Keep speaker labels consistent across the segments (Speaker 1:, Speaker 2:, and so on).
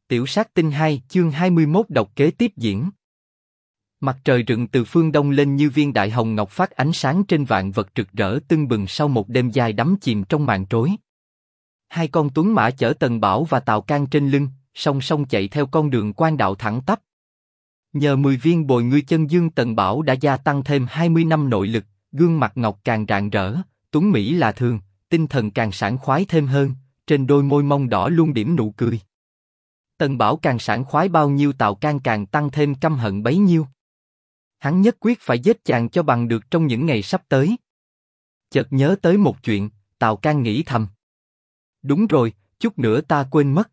Speaker 1: Tiểu sát tinh 2 chương 21 đọc kế tiếp diễn. Mặt trời rựng từ phương đông lên như viên đại hồng ngọc phát ánh sáng trên vạn vật rực rỡ tưng bừng sau một đêm dài đắm chìm trong màn trối. Hai con tuấn mã chở Tần Bảo và Tào Can trên lưng, song song chạy theo con đường quan đạo thẳng tắp. Nhờ 10 viên bồi ngươi chân dương, Tần Bảo đã gia tăng thêm 20 năm nội lực, gương mặt ngọc càng rạng rỡ, tuấn mỹ lạ thường, tinh thần càng sảng khoái thêm hơn, trên đôi môi mong đỏ luôn điểm nụ cười. Tần Bảo càng sảng khoái bao nhiêu, Tào Can càng tăng thêm căm hận bấy nhiêu. Hắn nhất quyết phải giết chàng cho bằng được trong những ngày sắp tới. Chợt nhớ tới một chuyện, Tào Can nghĩ thầm. Đúng rồi, chút nữa ta quên mất.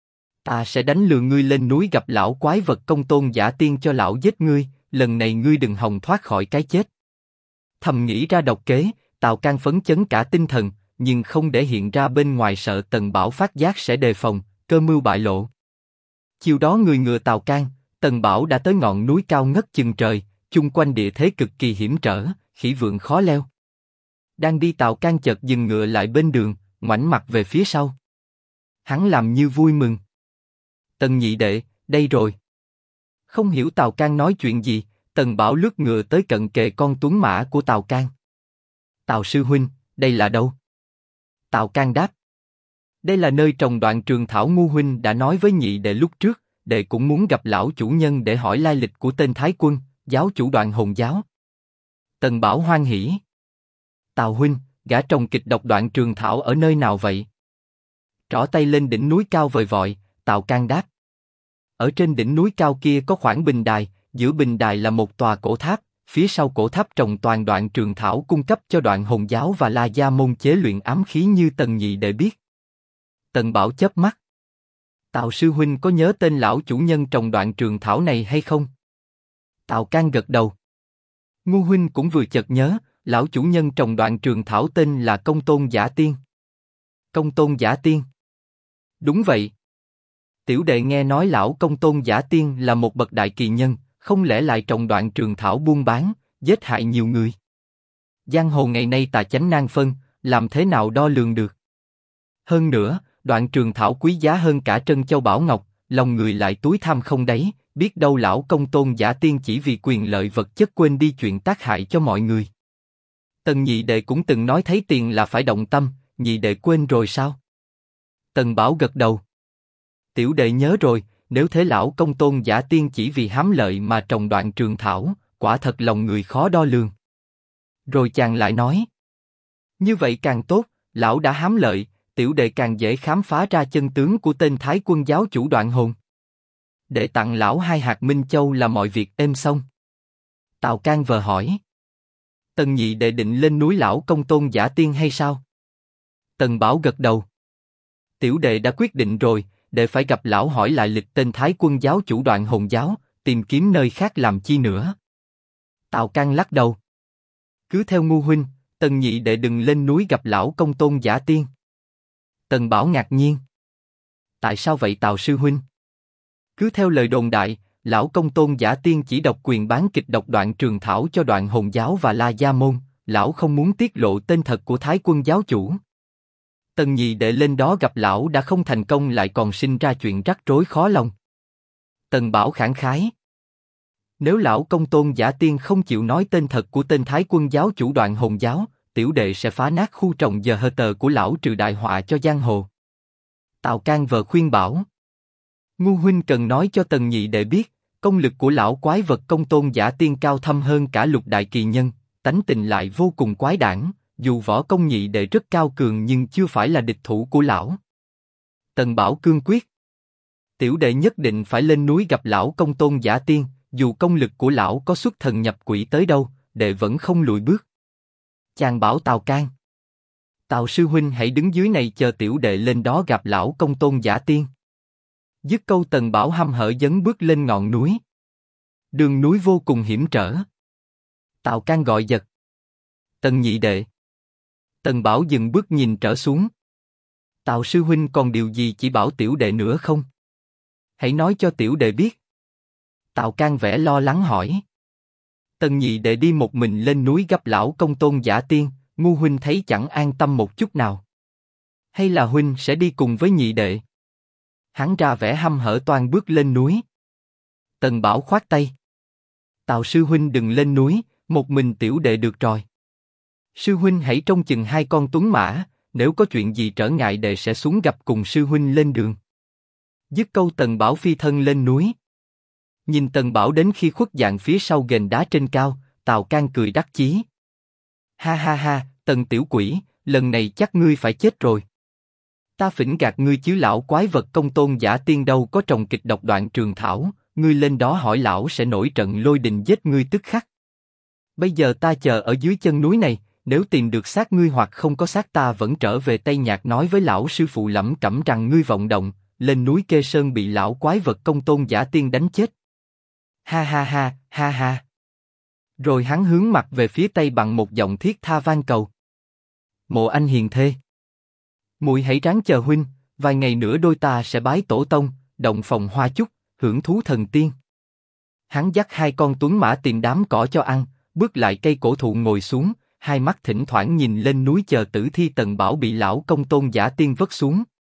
Speaker 1: Ta sẽ đánh lừa ngươi lên núi gặp lão quái vật Công Tôn Giả Tiên cho lão giết ngươi, lần này ngươi đừng hòng thoát khỏi cái chết. Thầm nghĩ ra độc kế, Tào Can phấn chấn cả tinh thần, nhưng không để hiện ra bên ngoài, sợ Tần Bảo phát giác sẽ đề phòng, cơ mưu bại lộ. Chiều đó người ngựa Tào Can, Tần Bảo đã tới ngọn núi cao ngất chừng trời, chung quanh địa thế cực kỳ hiểm trở, khỉ vượng khó leo. Đang đi, Tào Can chợt dừng ngựa lại bên đường, ngoảnh mặt về phía sau. Hắn làm như vui mừng. Tần nhị đệ, đây rồi. Không hiểu Tào Can nói chuyện gì, Tần Bảo lướt ngựa tới cận kề con tuấn mã của Tào Can. Tào sư huynh, đây là đâu? Tào Can đáp. Đây là nơi trồng Đoạn Trường Thảo, Ngu huynh đã nói với nhị đệ lúc trước, đệ cũng muốn gặp lão chủ nhân để hỏi lai lịch của tên Thái Quân, giáo chủ Đoạn Hồn giáo. Tần Bảo hoan hỉ. Tào huynh, gã trồng kịch độc Đoạn Trường Thảo ở nơi nào vậy? Trỏ tay lên đỉnh núi cao vời vọi, Tào Can đáp. Ở trên đỉnh núi cao kia có khoảng bình đài, giữa bình đài là một tòa cổ tháp, phía sau cổ tháp trồng toàn Đoạn Trường Thảo cung cấp cho Đoạn Hồn giáo và La Gia môn chế luyện ám khí như Tần nhị đệ biết. Tần Bảo chớp mắt. Tào sư huynh có nhớ tên lão chủ nhân trồng Đoạn Trường Thảo này hay không? Tào Can gật đầu. Ngu huynh cũng vừa chợt nhớ, lão chủ nhân trồng Đoạn Trường Thảo tên là Công Tôn Giả Tiên. Công Tôn Giả Tiên. Đúng vậy. Tiểu đệ nghe nói lão Công Tôn Giả Tiên là một bậc đại kỳ nhân, không lẽ lại trồng Đoạn Trường Thảo buôn bán, giết hại nhiều người? Giang hồ ngày nay tà chánh nan phân, làm thế nào đo lường được? Hơn nữa, Đoạn Trường Thảo quý giá hơn cả trân châu bảo ngọc, lòng người lại túi tham không đáy, biết đâu lão Công Tôn Giả Tiên chỉ vì quyền lợi vật chất quên đi chuyện tác hại cho mọi người. Tần nhị đệ cũng từng nói thấy tiền là phải động tâm, nhị đệ quên rồi sao? Tần Bảo gật đầu. Tiểu đệ nhớ rồi, nếu thế lão Công Tôn Giả Tiên chỉ vì hám lợi mà trồng Đoạn Trường Thảo, quả thật lòng người khó đo lường. Rồi chàng lại nói. Như vậy càng tốt, lão đã hám lợi, tiểu đệ càng dễ khám phá ra chân tướng của tên Thái Quân giáo chủ Đoạn Hồn. Để tặng lão 2 hạt Minh Châu là mọi việc êm xong. Tào Can vờ hỏi. Tần nhị đệ định lên núi lão Công Tôn Giả Tiên hay sao? Tần Bảo gật đầu. Tiểu đệ đã quyết định rồi, đệ phải gặp lão hỏi lại lịch tên Thái Quân giáo chủ Đoạn Hồn giáo, tìm kiếm nơi khác làm chi nữa. Tào Can lắc đầu. Cứ theo Ngu huynh, Tần nhị đệ đừng lên núi gặp lão Công Tôn Giả Tiên. Tần Bảo ngạc nhiên. Tại sao vậy Tào sư huynh? Cứ theo lời đồn đại, lão Công Tôn Giả Tiên chỉ độc quyền bán kịch độc Đoạn Trường Thảo cho Đoạn Hồn giáo và La Gia môn, lão không muốn tiết lộ tên thật của Thái Quân giáo chủ. Tần nhị đệ lên đó gặp lão đã không thành công lại còn sinh ra chuyện rắc rối khó lòng. Tần Bảo khẳng khái. Nếu lão Công Tôn Giả Tiên không chịu nói tên thật của tên Thái Quân giáo chủ Đoạn Hồn giáo, tiểu đệ sẽ phá nát khu trồng giờ hờ tờ của lão, trừ đại họa cho giang hồ. Tào Can vờ khuyên bảo. Ngu huynh cần nói cho Tần nhị đệ biết, công lực của lão quái vật Công Tôn Giả Tiên cao thâm hơn cả lục đại kỳ nhân, tánh tình lại vô cùng quái đản, dù võ công nhị đệ rất cao cường nhưng chưa phải là địch thủ của lão. Tần Bảo cương quyết. Tiểu đệ nhất định phải lên núi gặp lão Công Tôn Giả Tiên, dù công lực của lão có xuất thần nhập quỷ tới đâu, đệ vẫn không lùi bước. Chàng bảo Tào Can. Tào sư huynh hãy đứng dưới này chờ tiểu đệ lên đó gặp lão Công Tôn Giả Tiên. Dứt câu Tần Bảo hăm hở dấn bước lên ngọn núi. Đường núi vô cùng hiểm trở. Tào Can gọi giật. Tần nhị đệ. Tần Bảo dừng bước nhìn trở xuống. Tào sư huynh còn điều gì chỉ bảo tiểu đệ nữa không? Hãy nói cho tiểu đệ biết. Tào Can vẻ lo lắng hỏi. Tần nhị đệ đi một mình lên núi gặp lão Công Tôn Giả Tiên, Ngu huynh thấy chẳng an tâm một chút nào. Hay là huynh sẽ đi cùng với nhị đệ? Hắn ra vẻ hăm hở toan bước lên núi. Tần Bảo khoát tay. Tào sư huynh đừng lên núi, một mình tiểu đệ được rồi. Sư huynh hãy trông chừng hai con tuấn mã, nếu có chuyện gì trở ngại đệ sẽ xuống gặp cùng sư huynh lên đường. Dứt câu Tần Bảo phi thân lên núi. Nhìn Tần Bảo đến khi khuất dạng phía sau ghềnh đá trên cao, Tào Can cười đắc chí. Ha ha ha, Tần tiểu quỷ, lần này chắc ngươi phải chết rồi. Ta phỉnh gạt ngươi chứ lão quái vật công tôn giả tiên đâu có trồng kịch độc đoạn trường thảo, ngươi lên đó hỏi lão sẽ nổi trận lôi đình giết ngươi tức khắc. Bây giờ ta chờ ở dưới chân núi này, nếu tìm được xác ngươi hoặc không có xác ta vẫn trở về Tây Nhạc nói với lão sư phụ lẩm cẩm rằng ngươi vọng động, lên núi Kê Sơn bị lão quái vật công tôn giả tiên đánh chết. Ha ha ha, ha ha. Rồi hắn hướng mặt về phía Tây bằng một giọng thiết tha van cầu. Mộ anh hiền thê, muội hãy ráng chờ huynh, vài ngày nữa đôi ta sẽ bái tổ tông, động phòng hoa chúc, hưởng thú thần tiên. Hắn dắt hai con tuấn mã tìm đám cỏ cho ăn, bước lại cây cổ thụ ngồi xuống, hai mắt thỉnh thoảng nhìn lên núi chờ tử thi Tần Bảo bị lão công tôn giả tiên vất xuống.